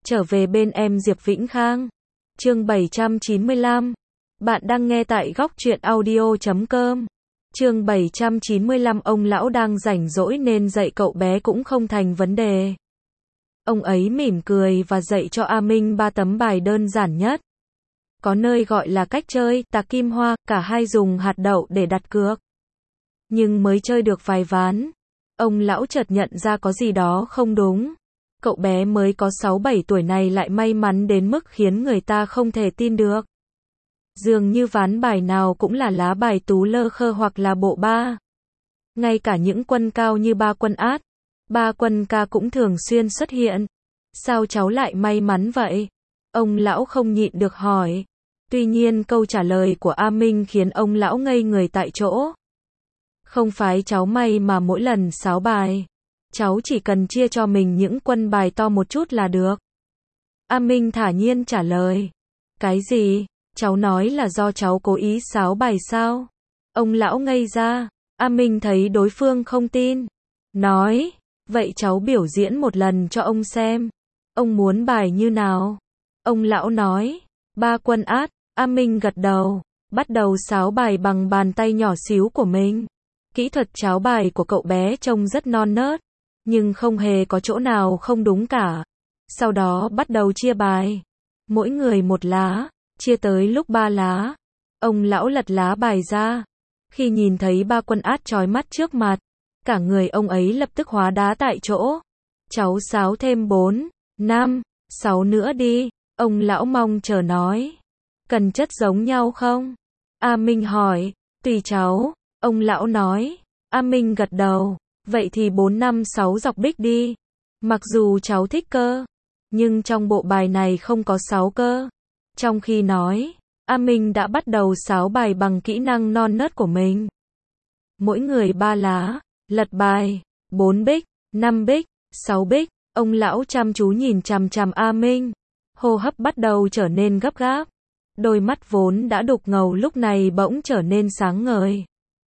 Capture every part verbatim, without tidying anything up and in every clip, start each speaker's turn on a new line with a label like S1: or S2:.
S1: Trở về bên em Diệp Vĩnh Khang. Chương bảy trăm chín mươi lăm. Bạn đang nghe tại góc truyện audio chấm com. Chương bảy trăm chín mươi lăm. Ông lão đang rảnh rỗi nên dạy cậu bé cũng không thành vấn đề. Ông ấy mỉm cười và dạy cho A Minh ba tấm bài đơn giản nhất. Có nơi gọi là cách chơi, tạc kim hoa, cả hai dùng hạt đậu để đặt cược. Nhưng mới chơi được vài ván, ông lão chợt nhận ra có gì đó không đúng. Cậu bé mới có sáu bảy tuổi này lại may mắn đến mức khiến người ta không thể tin được. Dường như ván bài nào cũng là lá bài tú lơ khơ hoặc là bộ ba. Ngay cả những quân cao như ba quân át, ba quân ca cũng thường xuyên xuất hiện. Sao cháu lại may mắn vậy? Ông lão không nhịn được hỏi. Tuy nhiên câu trả lời của A Minh khiến ông lão ngây người tại chỗ. Không phải cháu may mà mỗi lần sáo bài, cháu chỉ cần chia cho mình những quân bài to một chút là được. A Minh thản nhiên trả lời. Cái gì? Cháu nói là do cháu cố ý sáo bài sao? Ông lão ngây ra. A Minh thấy đối phương không tin. Nói, vậy cháu biểu diễn một lần cho ông xem. Ông muốn bài như nào? Ông lão nói, ba quân át. A Minh gật đầu, bắt đầu sáo bài bằng bàn tay nhỏ xíu của mình. Kỹ thuật tráo bài của cậu bé trông rất non nớt, nhưng không hề có chỗ nào không đúng cả. Sau đó bắt đầu chia bài. Mỗi người một lá, chia tới lúc ba lá. Ông lão lật lá bài ra. Khi nhìn thấy ba quân át chói mắt trước mặt, cả người ông ấy lập tức hóa đá tại chỗ. Cháu sáo thêm bốn, năm, sáu nữa đi. Ông lão mong chờ nói. Cần chất giống nhau không? A Minh hỏi. Tùy cháu. Ông lão nói. A Minh gật đầu. Vậy thì bốn năm sáu dọc bích đi. Mặc dù cháu thích cơ, nhưng trong bộ bài này không có sáu cơ. Trong khi nói, A Minh đã bắt đầu sáo bài bằng kỹ năng non nớt của mình. Mỗi người ba lá, lật bài, bốn bích, năm bích, sáu bích. Ông lão chăm chú nhìn chằm chằm A Minh. Hô hấp bắt đầu trở nên gấp gáp. Đôi mắt vốn đã đục ngầu lúc này bỗng trở nên sáng ngời.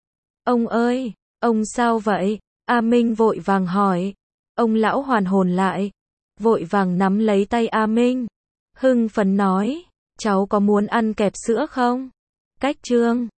S1: Ông ơi, ông sao vậy? A Minh vội vàng hỏi. Ông lão hoàn hồn lại, vội vàng nắm lấy tay A Minh. Hưng phấn nói, cháu có muốn ăn kẹp sữa không? Cách chương